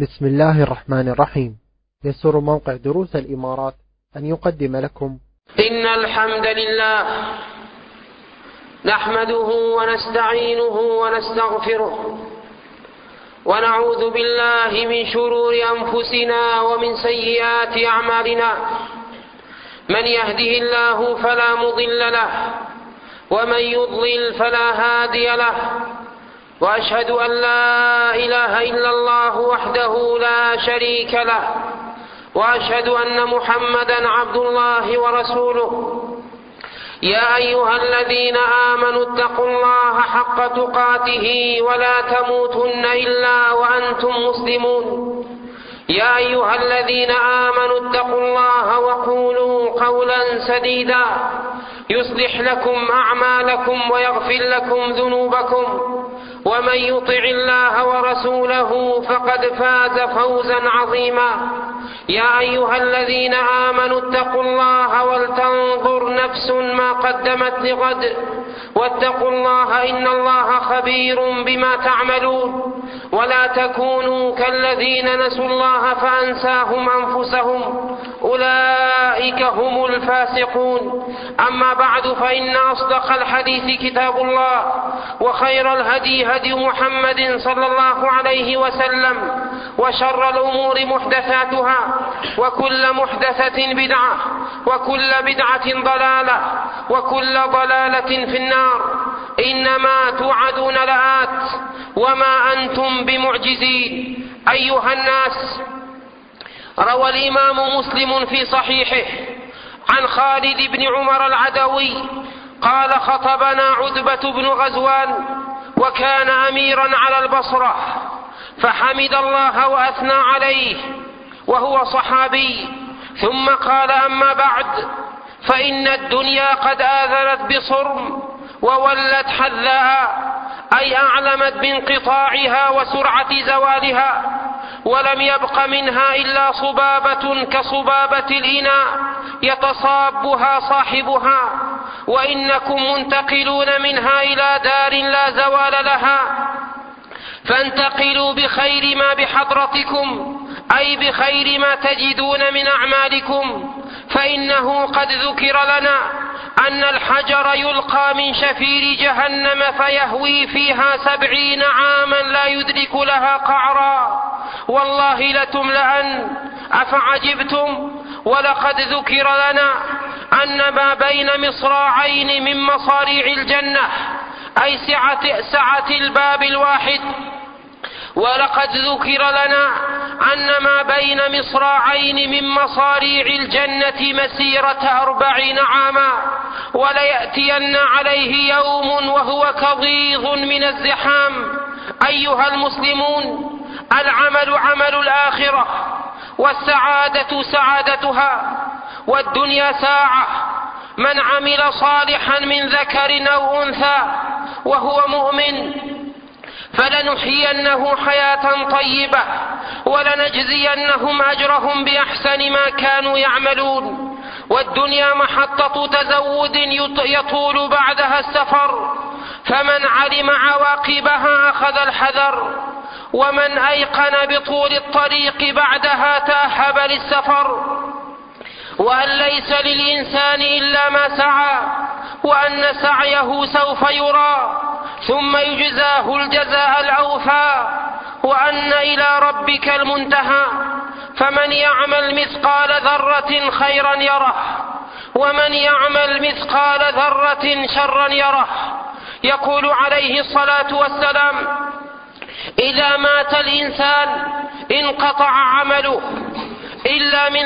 بسم الله الرحمن الرحيم. يسر موقع دروس الإمارات أن يقدم لكم إن الحمد لله نحمده ونستعينه ونستغفره ونعوذ بالله من شرور أنفسنا ومن سيئات أعمالنا. من يهده الله فلا مضل له ومن يضلل فلا هادي له، وأشهد أن لا إله إلا الله وحده لا شريك له، وأشهد أن محمدا عبد الله ورسوله. يا أيها الذين آمنوا اتقوا الله حق تقاته ولا تموتن إلا وأنتم مسلمون. يا أيها الذين آمنوا اتقوا الله وقولوا قولا سديدا يصلح لكم أعمالكم ويغفر لكم ذنوبكم، ومن يطع الله ورسوله فقد فاز فوزا عظيما. يا أيها الذين آمنوا اتقوا الله ولتنظر نفس ما قدمت لغد، واتقوا الله إن الله خبير بما تعملون. ولا تكونوا كالذين نسوا الله فأنساهم أنفسهم، أولئك هم الفاسقون. أما بعد، فإن أصدق الحديث كتاب الله، وخير الهدي هدي محمد صلى الله عليه وسلم، وشر الأمور محدثاتها، وكل محدثة بدعة، وكل بدعة ضلالة، وكل ضلالة في النار. إنما توعدون لآت وما أنتم بمعجزين. أيها الناس، روى الإمام مسلم في صحيحه عن خالد بن عمر العدوي قال: خطبنا عتبة بن غزوان وكان أميرا على البصرة، فحمد الله وأثنى عليه وهو صحابي، ثم قال: أما بعد، فإن الدنيا قد آذنت بصرم وولت حذاء، أي أعلمت بانقطاعها وسرعة زوالها، ولم يبق منها إلا صبابة كصبابة الإناء يتصابها صاحبها، وإنكم منتقلون منها إلى دار لا زوال لها، فانتقلوا بخير ما بحضرتكم، أي بخير ما تجدون من أعمالكم. فإنه قد ذكر لنا أن الحجر يلقى من شفير جهنم فيهوي فيها 70 عاما لا يدرك لها قعرا، والله لتملأن. أفعجبتم؟ ولقد ذكر لنا أن ما بين مصراعين من مصاريع الجنة، أي سعة الباب الواحد. ولقد ذكر لنا أن ما بين مصراعين من مصاريع الجنة مسيرة 40 عاما، وليأتين عليه يوم وهو كظيظ من الزحام. أيها المسلمون، العمل عمل الآخرة، والسعادة سعادتها، والدنيا ساعة. من عمل صالحا من ذكر أو أنثى وهو مؤمن فلنحيينه حياة طيبة، ولنجزينهم أجرهم بأحسن ما كانوا يعملون. والدنيا محطة تزود يطول بعدها السفر، فمن علم عواقبها أخذ الحذر، ومن أيقن بطول الطريق بعدها تأهب للسفر. وأن ليس للإنسان إلا ما سعى، وأن سعيه سوف يرى ثم يجزاه الجزاء الأوفى، وأن إلى ربك المنتهى. فمن يعمل مثقال ذرة خيرا يره، ومن يعمل مثقال ذرة شرا يره. يقول عليه الصلاة والسلام: إذا مات الإنسان انقطع عمله إلا من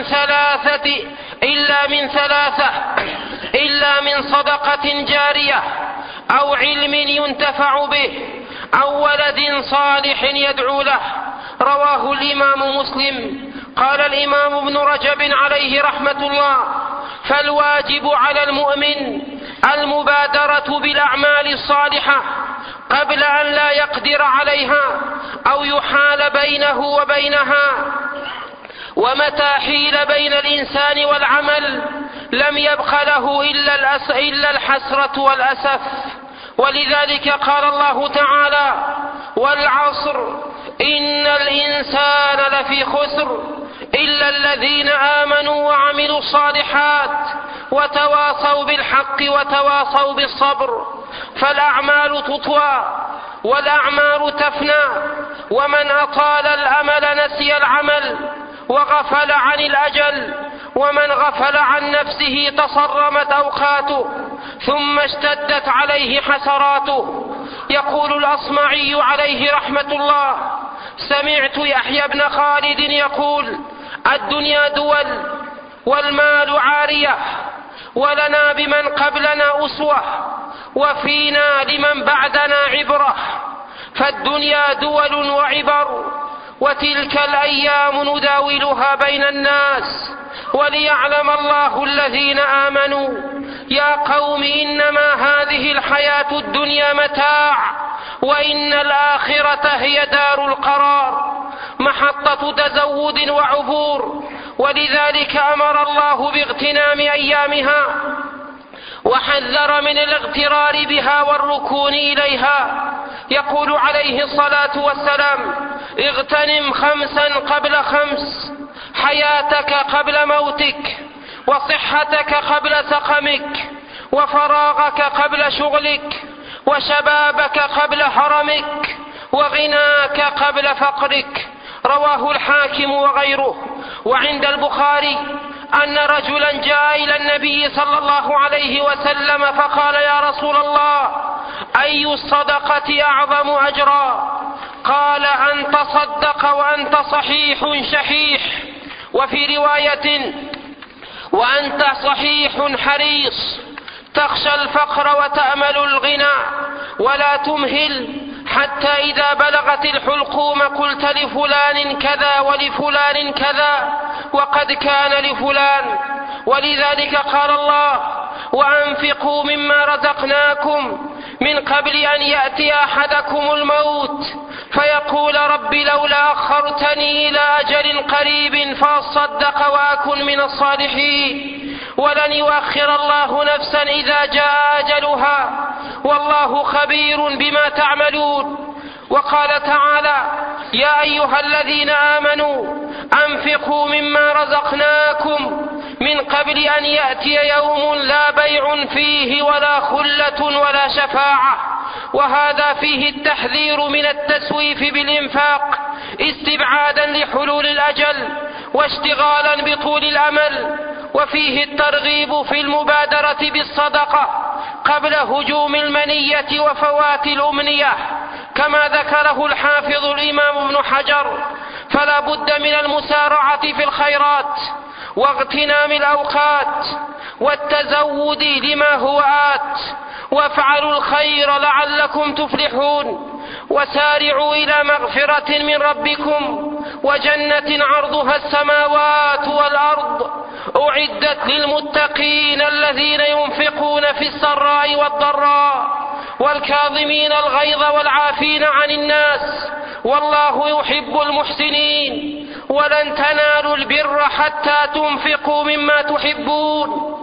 ثلاثة: إلا من صدقة جارية، أو علم ينتفع به، أو ولد صالح يدعو له. رواه الإمام مسلم. قال الإمام ابن رجب عليه رحمة الله: فالواجب على المؤمن المبادرة بالأعمال الصالحة قبل أن لا يقدر عليها أو يحال بينه وبينها. ومتى حيل بين الإنسان والعمل لم يبق له إلا الحسرة والأسف. ولذلك قال الله تعالى: والعصر إن الإنسان قال في خسر إلا الذين آمنوا وعملوا الصالحات وتواصوا بالحق وتواصوا بالصبر. فالأعمال تطوى والأعمار تفنى، ومن أطال الأمل نسي العمل وغفل عن الأجل، ومن غفل عن نفسه تصرمت أوقاته ثم اشتدت عليه حسراته. يقول الأصمعي عليه رحمة الله: سمعت يحيى بن خالد يقول: الدنيا دول والمال عارية، ولنا بمن قبلنا أسوة، وفينا لمن بعدنا عبرة. فالدنيا دول وعبر، وتلك الأيام نداولها بين الناس، وليعلم الله الذين آمنوا. يا قوم إنما هذه الحياة الدنيا متاع، وإن الآخرة هي دار القرار، محطة تزود وعبور. ولذلك أمر الله باغتنام أيامها وحذر من الاغترار بها والركون إليها. يقول عليه الصلاة والسلام: اغتنم 5 قبل 5، حياتك قبل موتك، وصحتك قبل سقمك، وفراغك قبل شغلك، وشبابك قبل هرمك، وغناك قبل فقرك. رواه الحاكم وغيره. وعند البخاري أن رجلا جاء إلى النبي صلى الله عليه وسلم فقال: يا رسول الله، أي الصدقة أعظم أجرا؟ قال: أن تصدق وأنت صحيح شحيح، وفي رواية: وأنت صحيح حريص، تخشى الفقر وتأمل الغنى، ولا تمهل حتى إذا بلغت الحلقوم قلت لفلان كذا ولفلان كذا وقد كان لفلان. ولذلك قال الله: وأنفقوا مما رزقناكم من قبل أن يأتي أحدكم الموت فيقول: رب لولا أخرتني إلى أجل قريب فأصدق وأكن من الصالحين. ولن يؤخر الله نفسا إذا جاء أجلها، والله خبير بما تعملون. وقال تعالى: يا أيها الذين آمنوا أنفقوا مما رزقناكم من قبل أن يأتي يوم لا بيع فيه ولا خلة ولا شفاعة. وهذا فيه التحذير من التسويف بالإنفاق استبعادا لحلول الأجل واشتغالا بطول الأمل، وفيه الترغيب في المبادرة بالصدقة قبل هجوم المنية وفوات الأمنية، كما ذكره الحافظ الإمام ابن حجر. فلا بد من المسارعة في الخيرات واغتنام الأوقات والتزود لما هو آت، وافعلوا الخير لعلكم تفلحون. وسارعوا إلى مغفرة من ربكم وجنة عرضها السماوات والأرض أعدت للمتقين الذين ينفقون في السراء والضراء والكاظمين الغيظ والعافين عن الناس، والله يحب المحسنين. ولن تنالوا البر حتى تنفقوا مما تحبون،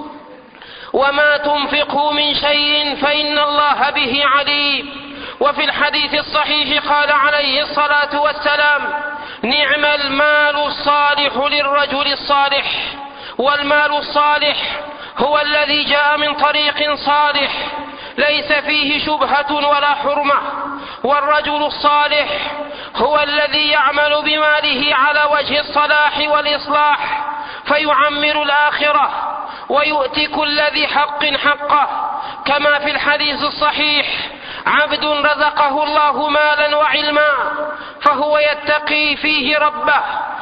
وما تنفقوا من شيء فإن الله به عليم. وفي الحديث الصحيح قال عليه الصلاة والسلام: نعم المال الصالح للرجل الصالح. والمال الصالح هو الذي جاء من طريق صالح ليس فيه شبهة ولا حرمة. والرجل الصالح هو الذي يعمل بماله على وجه الصلاح والإصلاح فيعمر الآخرة ويؤتي كل ذي حق حقه، كما في الحديث الصحيح: عبد رزقه الله مالا وعلما فهو يتقي فيه ربه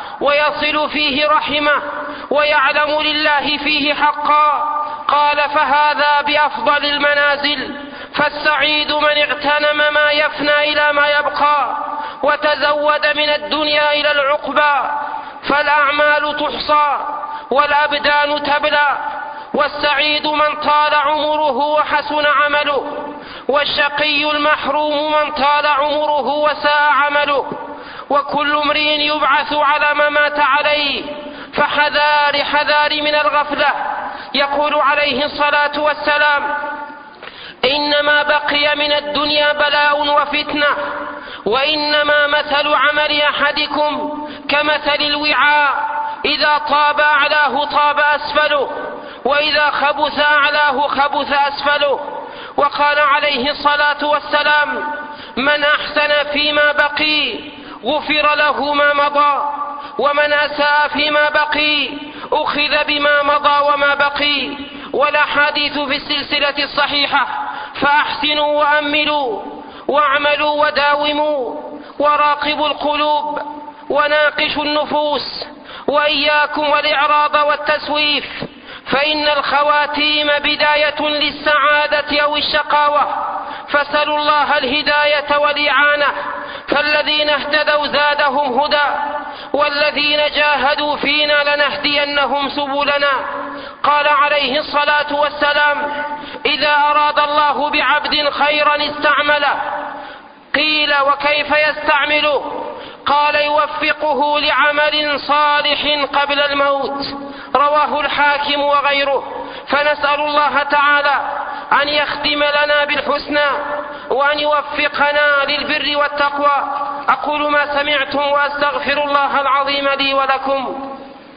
ويصل فيه رحمه ويعلم لله فيه حقا. قال: فهذا بأفضل المنازل. فالسعيد من اغتنم ما يفنى إلى ما يبقى وتزود من الدنيا إلى العقبى. فالأعمال تحصى والأبدان تبلى، والسعيد من طال عمره وحسن عمله، والشقي المحروم من طال عمره وساء عمله. وكل امرئ يبعث على ما مات عليه، فحذار حذار من الغفلة. يقول عليه الصلاة والسلام: إنما بقي من الدنيا بلاء وفتنة، وإنما مثل عمل أحدكم كمثل الوعاء، إذا طاب أعلاه طاب أسفله، وإذا خبث أعلاه خبث أسفله. وقال عليه الصلاة والسلام: من أحسن فيما بقي غفر له ما مضى، ومن أساء فيما بقي أخذ بما مضى وما بقي. والأحاديث في السلسلة الصحيحة: فأحسنوا وأملوا واعملوا وداوموا وراقبوا القلوب وناقشوا النفوس، وإياكم والإعراض والتسويف، فإن الخواتيم بداية للسعادة أو الشقاوة، فسلوا الله الهداية والإعانة، فالذين اهتدوا زادهم هدى، والذين جاهدوا فينا لنهدينهم سبلنا. قال عليه الصلاة والسلام: إذا أراد الله بعبد خيرا استعمله. قيل: وكيف يستعمله؟ قال: يوفقه لعمل صالح قبل الموت. رواه الحاكم وغيره. فنسأل الله تعالى أن يختم لنا بالحسنى وأن يوفقنا للبر والتقوى. أقول ما سمعتم وأستغفر الله العظيم لي ولكم.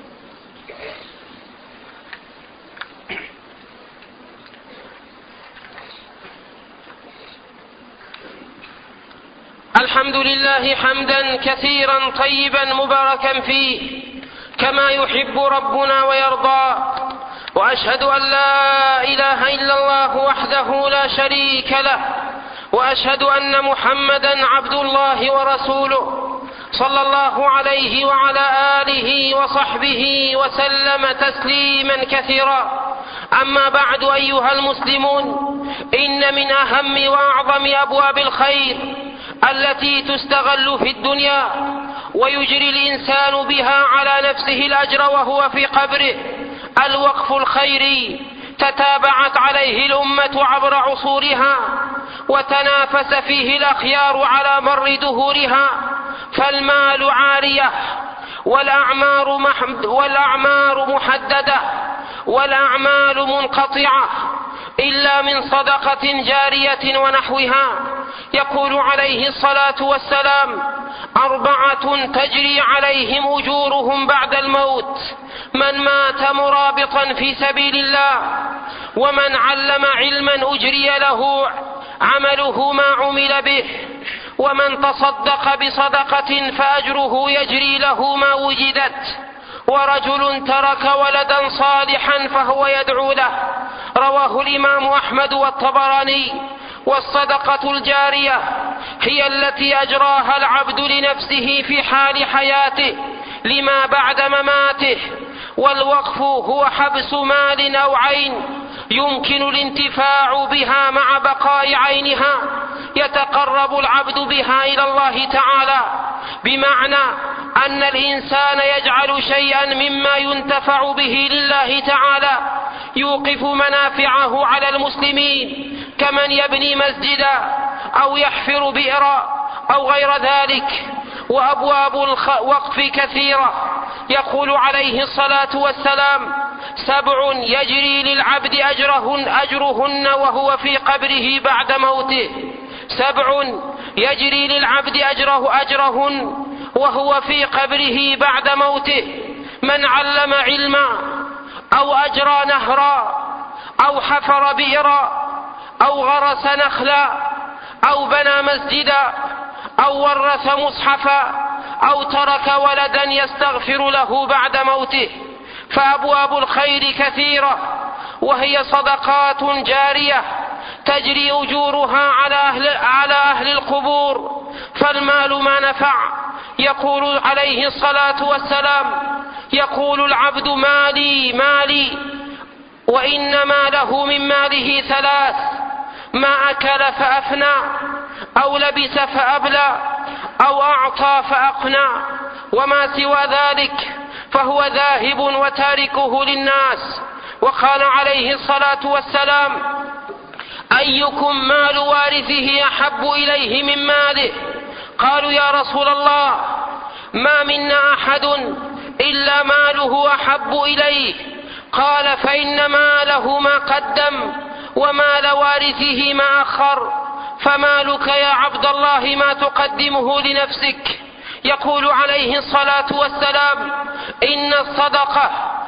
الحمد لله حمدا كثيرا طيبا مباركا فيه كما يحب ربنا ويرضى، وأشهد أن لا إله إلا الله وحده لا شريك له، وأشهد أن محمدا عبد الله ورسوله صلى الله عليه وعلى آله وصحبه وسلم تسليما كثيرا. أما بعد، أيها المسلمون، إن من أهم وأعظم أبواب الخير التي تستغل في الدنيا ويجري الإنسان بها على نفسه الأجر وهو في قبره الوقف الخيري، تتابعت عليه الأمة عبر عصورها، وتنافس فيه الأخيار على مر دهورها، فالمال عارية، والأعمار محددة، والأعمال منقطعة، إلا من صدقة جارية ونحوها. يقول عليه الصلاة والسلام: 4 تجري عليهم أجورهم بعد الموت: من مات مرابطا في سبيل الله، ومن علم علما أجري له عمله ما عمل به، ومن تصدق بصدقة فأجره يجري له ما وجدت، ورجل ترك ولدا صالحا فهو يدعو له. رواه الإمام أحمد والطبراني. والصدقة الجارية هي التي أجراها العبد لنفسه في حال حياته لما بعد مماته. والوقف هو حبس مال أو عين يمكن الانتفاع بها مع بقاء عينها، يتقرب العبد بها إلى الله تعالى، بمعنى أن الإنسان يجعل شيئا مما ينتفع به لله تعالى يوقف منافعه على المسلمين، كمن يبني مسجدا أو يحفر بئرا أو غير ذلك. وأبواب الوقف كثيرة. يقول عليه الصلاة والسلام: 7 يجري للعبد أجرهن وهو في قبره بعد موته. 7 يجري للعبد أجرهن وهو في قبره بعد موته: من علم علما، أو أجرى نهرا، أو حفر بئرا، أو غرس نخلا، أو بنى مسجدا، أو ورث مصحفا، أو ترك ولدا يستغفر له بعد موته. فأبواب الخير كثيرة، وهي صدقات جارية تجري أجورها على أهل القبور، فالمال ما نفع. يقول عليه الصلاة والسلام: يقول العبد: مالي مالي، وإنما له من ماله 3: ما أكل فأفنى، أو لبس فأبلى، أو أعطى فأقنى، وما سوى ذلك فهو ذاهب وتاركه للناس. وقال عليه الصلاة والسلام: أيكم مال وارثه أحب إليه من ماله؟ قالوا: يا رسول الله، ما منا أحد إلا ماله أحب إليه. قال: فإن ماله ما قدم، ومال وارثه ما أخر. فما لك يا عبد الله ما تقدمه لنفسك؟ يقول عليه الصلاة والسلام: إن الصدقة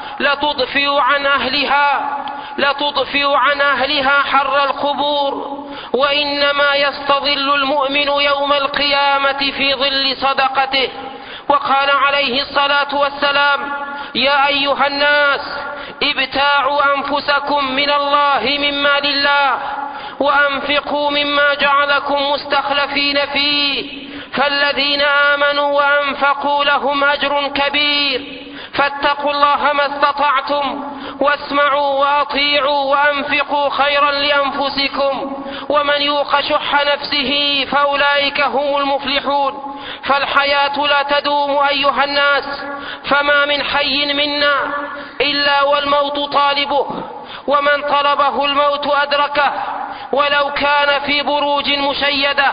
لتضفئ عن أهلها حر القبور، وإنما يستظل المؤمن يوم القيامة في ظل صدقته. وقال عليه الصلاة والسلام: يا أيها الناس ابتاعوا أنفسكم من الله من مال الله، وأنفقوا مما جعلكم مستخلفين فيه، فالذين آمنوا وأنفقوا لهم أجر كبير، فاتقوا الله ما استطعتم، واسمعوا وأطيعوا وأنفقوا خيرا لأنفسكم، ومن يوق شح نفسه فأولئك هم المفلحون. فالحياة لا تدوم أيها الناس، فما من حي منا إلا والموت طالبه، ومن طلبه الموت أدركه ولو كان في بروج مشيدة.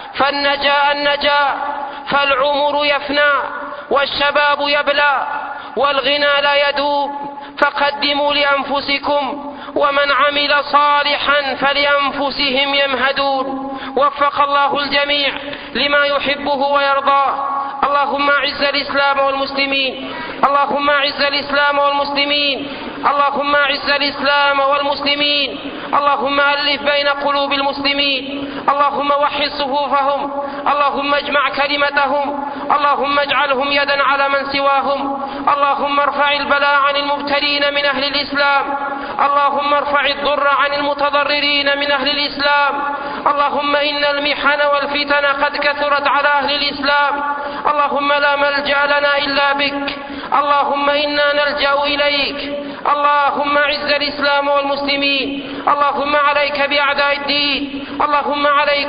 فالنجاة فالعمر يفنى، والشباب يبلى، والغنى لا يدوم، فقدموا لأنفسكم، ومن عمل صالحا فلأنفسهم يمهدون. وفق الله الجميع لما يحبه ويرضاه. اللهم أعز الإسلام والمسلمين، اللهم أعز الإسلام والمسلمين، اللهم أعز الإسلام والمسلمين، اللهم ألف بين قلوب المسلمين، اللهم وحد صفوفهم، اللهم اجمع كلمتهم، اللهم اجعلهم يدا على من سواهم، اللهم ارفع البلاء عن المبتلين من أهل الإسلام، اللهم ارفع الضر عن المتضررين من أهل الإسلام. اللهم إن المحن والفتن قد كثرت على أهل الإسلام، اللهم لا ملجأ لنا إلا بك، اللهم إنا نلجأ إليك. اللهم اعز الإسلام والمسلمين، اللهم عليك بأعداء الدين، اللهم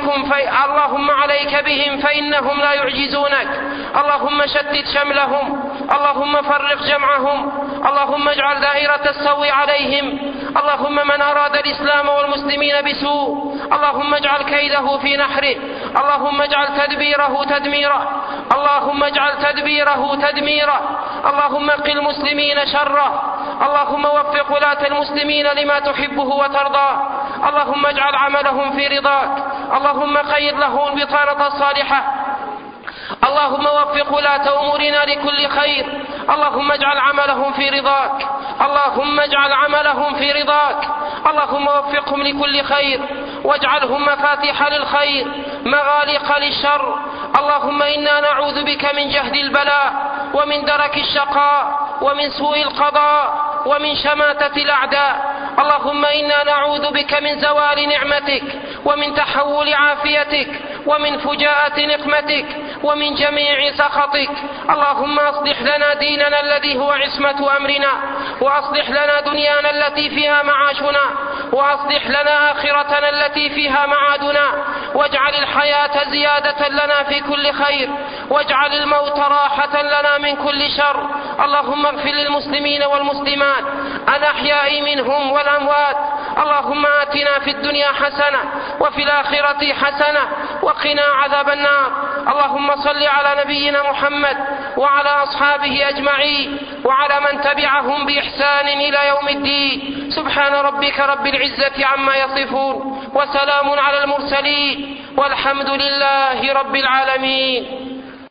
عليك بهم فإنهم لا يعجزونك، اللهم شتت شملهم، اللهم فرق جمعهم، اللهم اجعل دائرة السوء عليهم، اللهم من أراد الإسلام والمسلمين بسوء اللهم اجعل كيده في نحره، اللهم اجعل تدبيره تدميرا، اللهم اجعل تدبيره تدميرا، اللهم قل المسلمين شره، اللهم وفق ولاة المسلمين لما تحبه وترضاه، اللهم اجعل عملهم في رضاك، اللهم خير لهم البطانة الصالحة، اللهم وفق ولاة أمورنا لكل خير، اللهم اجعل عملهم في رضاك، اللهم اجعل عملهم في رضاك، اللهم وفقهم لكل خير، واجعلهم مفاتيح للخير مغاليق للشر. اللهم إنا نعوذ بك من جهد البلاء، ومن درك الشقاء، ومن سوء القضاء، ومن شماتة الأعداء. اللهم إنا نعوذ بك من زوال نعمتك، ومن تحول عافيتك، ومن فجاءة نقمتك، ومن جميع سخطك. اللهم أصلح لنا ديننا الذي هو عصمة أمرنا، وأصلح لنا دنيانا التي فيها معاشنا، وأصلح لنا آخرتنا التي فيها معادنا، واجعل الحياة زيادة لنا في كل خير، واجعل الموت راحة لنا من كل شر. اللهم اغفر للمسلمين والمسلمات الأحياء منهم والأموات. اللهم آتنا في الدنيا حسنة وفي الآخرة حسنة وقنا عذاب النار. اللهم صل على نبينا محمد وعلى أصحابه أجمعين وعلى من تبعهم بإحسان إلى يوم الدين. سبحان ربك رب العزة عما يصفون، وسلام على المرسلين، والحمد لله رب العالمين.